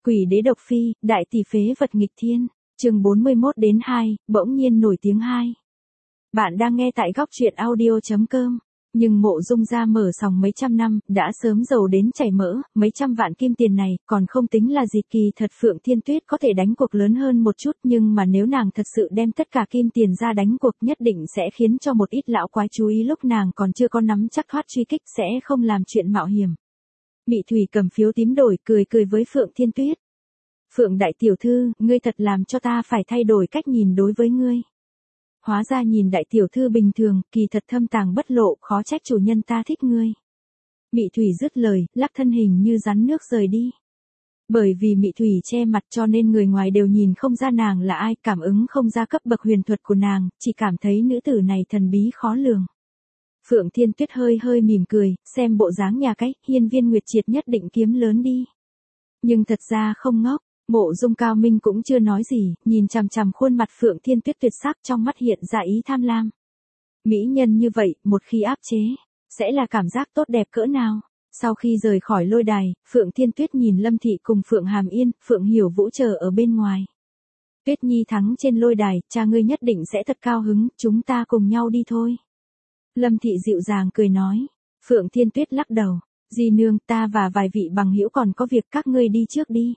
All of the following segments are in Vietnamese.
Quỷ đế độc phi, đại tỷ phế vật nghịch thiên, chương 41-2, bỗng nhiên nổi tiếng 2. Bạn đang nghe tại góc truyện audio.com. Nhưng Mộ Dung gia mở sòng mấy trăm năm, đã sớm giàu đến chảy mỡ, mấy trăm vạn kim tiền này, còn không tính là gì. Kỳ thật Phượng Thiên Tuyết có thể đánh cuộc lớn hơn một chút, nhưng mà nếu nàng thật sự đem tất cả kim tiền ra đánh cuộc, nhất định sẽ khiến cho một ít lão quái chú ý, lúc nàng còn chưa có nắm chắc thoát truy kích, sẽ không làm chuyện mạo hiểm. Mị Thủy cầm phiếu tím đổi, cười với Phượng Thiên Tuyết. Phượng đại tiểu thư, ngươi thật làm cho ta phải thay đổi cách nhìn đối với ngươi. Hóa ra nhìn đại tiểu thư bình thường, kỳ thật thâm tàng bất lộ, khó trách chủ nhân ta thích ngươi. Mị Thủy dứt lời, lắc thân hình như rắn nước rời đi. Bởi vì Mị Thủy che mặt cho nên người ngoài đều nhìn không ra nàng là ai, cảm ứng không ra cấp bậc huyền thuật của nàng, chỉ cảm thấy nữ tử này thần bí khó lường. Phượng Thiên Tuyết hơi mỉm cười, xem bộ dáng nhà cái, hiên viên Nguyệt Triệt nhất định kiếm lớn đi. Nhưng thật ra không ngốc. Mộ Dung Cao Minh cũng chưa nói gì, nhìn chằm chằm khuôn mặt Phượng Thiên Tuyết tuyệt sắc, trong mắt hiện ra ý tham lam. Mỹ nhân như vậy, một khi áp chế, sẽ là cảm giác tốt đẹp cỡ nào. Sau khi rời khỏi lôi đài, Phượng Thiên Tuyết nhìn Lâm Thị cùng Phượng Hàm Yên, Phượng Hiểu Vũ chờ ở bên ngoài. Tuyết Nhi thắng trên lôi đài, cha ngươi nhất định sẽ thật cao hứng, chúng ta cùng nhau đi thôi. Lâm Thị dịu dàng cười nói. Phượng Thiên Tuyết lắc đầu, dì nương, ta và vài vị bằng hữu còn có việc, các ngươi đi trước đi.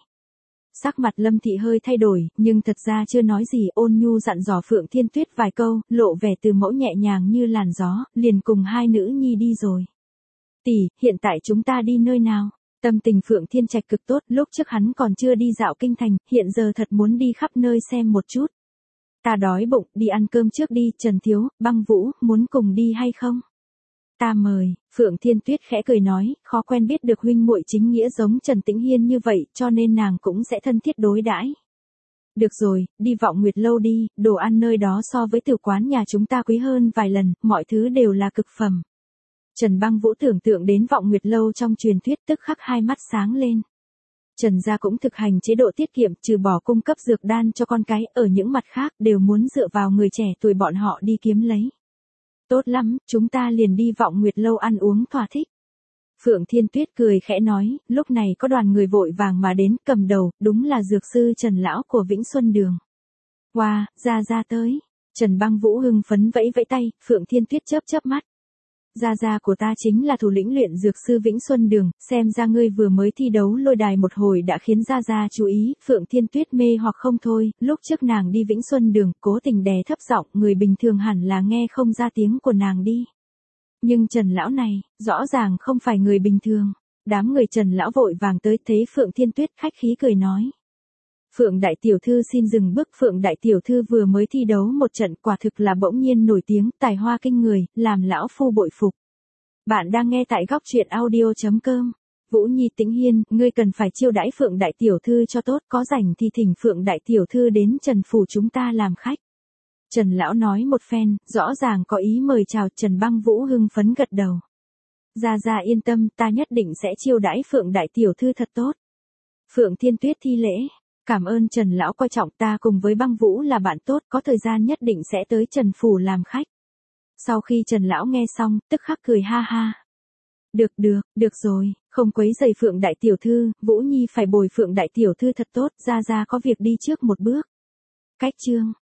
Sắc mặt Lâm Thị hơi thay đổi, nhưng thật ra chưa nói gì, ôn nhu dặn dò Phượng Thiên Tuyết vài câu, lộ vẻ từ mẫu nhẹ nhàng như làn gió, liền cùng hai nữ nhi đi rồi. Tỷ, hiện tại chúng ta đi nơi nào? Tâm tình Phượng Thiên Trạch cực tốt, lúc trước hắn còn chưa đi dạo kinh thành, hiện giờ thật muốn đi khắp nơi xem một chút. Ta đói bụng, đi ăn cơm trước đi, Trần Thiếu, Băng Vũ, muốn cùng đi hay không? Ta mời. Phượng Thiên Tuyết khẽ cười nói, khó quen biết được huynh muội chính nghĩa giống Trần Tĩnh Hiên như vậy, cho nên nàng cũng sẽ thân thiết đối đãi. Được rồi, đi Vọng Nguyệt Lâu đi, đồ ăn nơi đó so với tử quán nhà chúng ta quý hơn vài lần, mọi thứ đều là cực phẩm. Trần Băng Vũ tưởng tượng đến Vọng Nguyệt Lâu trong truyền thuyết, tức khắc hai mắt sáng lên. Trần gia cũng thực hành chế độ tiết kiệm, trừ bỏ cung cấp dược đan cho con cái, ở những mặt khác đều muốn dựa vào người trẻ tuổi bọn họ đi kiếm lấy. Tốt lắm, chúng ta liền đi Vọng Nguyệt Lâu ăn uống thỏa thích. Phượng Thiên Tuyết cười khẽ nói, lúc này có đoàn người vội vàng mà đến, cầm đầu, đúng là dược sư Trần Lão của Vĩnh Xuân Đường. Wow, ra tới. Trần Băng Vũ hưng phấn vẫy tay, Phượng Thiên Tuyết chớp mắt. Gia của ta chính là thủ lĩnh luyện dược sư Vĩnh Xuân Đường, xem ra ngươi vừa mới thi đấu lôi đài một hồi đã khiến Gia chú ý. Phượng Thiên Tuyết mê hoặc không thôi, lúc trước nàng đi Vĩnh Xuân Đường, cố tình đè thấp giọng, người bình thường hẳn là nghe không ra tiếng của nàng đi. Nhưng Trần Lão này, rõ ràng không phải người bình thường. Đám người Trần Lão vội vàng tới, thấy Phượng Thiên Tuyết khách khí cười nói. Phượng đại tiểu thư xin dừng bước, Phượng đại tiểu thư vừa mới thi đấu một trận, quả thực là bỗng nhiên nổi tiếng, tài hoa kinh người, làm lão phu bội phục. Bạn đang nghe tại góc truyện audio.com. Vũ Nhi Tĩnh Hiên, ngươi cần phải chiêu đãi Phượng đại tiểu thư cho tốt, có rảnh thì thỉnh Phượng đại tiểu thư đến Trần phủ chúng ta làm khách. Trần Lão nói một phen, rõ ràng có ý mời chào. Trần Băng Vũ hưng phấn gật đầu. Gia yên tâm, ta nhất định sẽ chiêu đãi Phượng đại tiểu thư thật tốt. Phượng Thiên Tuyết thi lễ. Cảm ơn Trần Lão coi trọng, ta cùng với Băng Vũ là bạn tốt, có thời gian nhất định sẽ tới Trần phủ làm khách. Sau khi Trần Lão nghe xong, tức khắc cười ha ha. Được rồi, không quấy rầy Phượng đại tiểu thư, Vũ Nhi phải bồi Phượng đại tiểu thư thật tốt, Gia có việc đi trước một bước. Cách chương